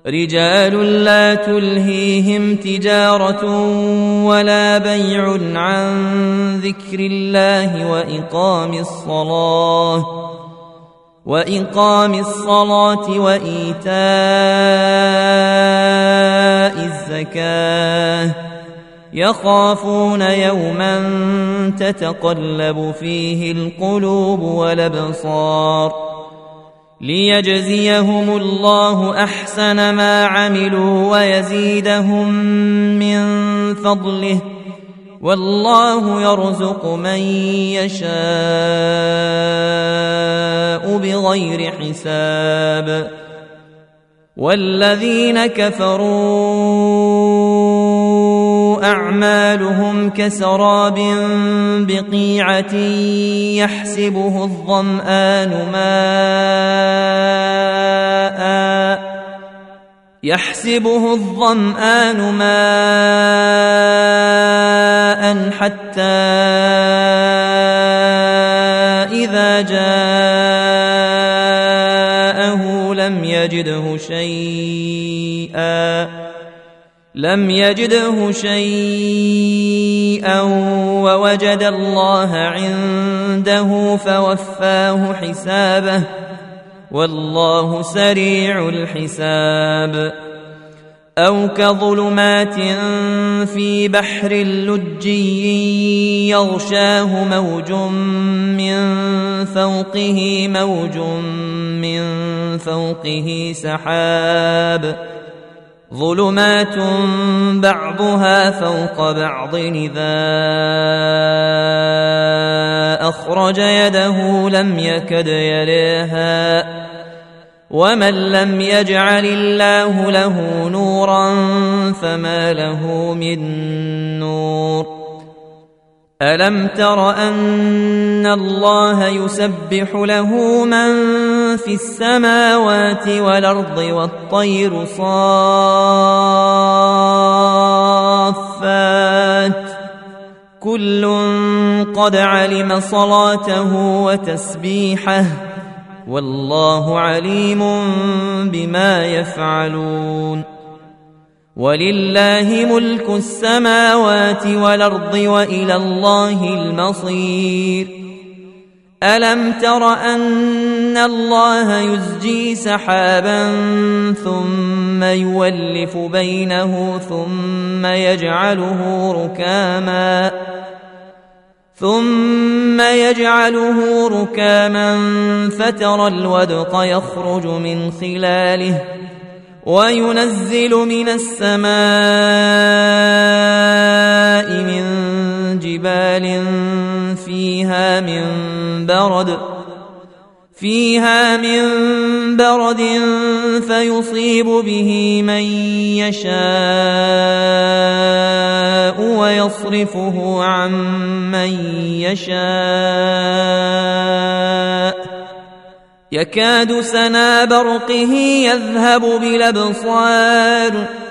رجال لا تلهيهم تجارة ولا بيع عن ذكر الله وإقام الصلاة وإيتاء الزكاة يخافون يوما تتقلب فيه القلوب والأبصار ليجزيهم الله أحسن ما عملوا ويزيدهم من فضله والله يرزق من يشاء بغير حساب. والذين كفروا أعمالهم كسراب بقيعة يحسبه الظمآن ماء حتى إذا جاءه لم يجده شيئا ووجد الله عنده فوفاه حسابه والله سريع الحساب. أو كظلمات في بحر لجي يغشاه موج من فوقه سحاب ظلمات بعضها فوق بعض إذا أخرج يده لم يكد يريها ومن لم يجعل الله له نورا فما له من نور. ألم تر أن الله يسبح له من في السماوات والأرض والطير صافات كل قد علم صلاته وتسبيحه والله عليم بما يفعلون. ولله ملك السماوات والأرض وإلى الله المصير. ألم تر أن الله يزجي سحابا ثم يولف بينه ثم يجعله ركاما فترى الودق يخرج من خلاله وينزل من السماء من جبال فيها من برد فيصيب به من يشاء ويصرفه عن من يشاء يكاد سنا برقه يذهب بالأبصار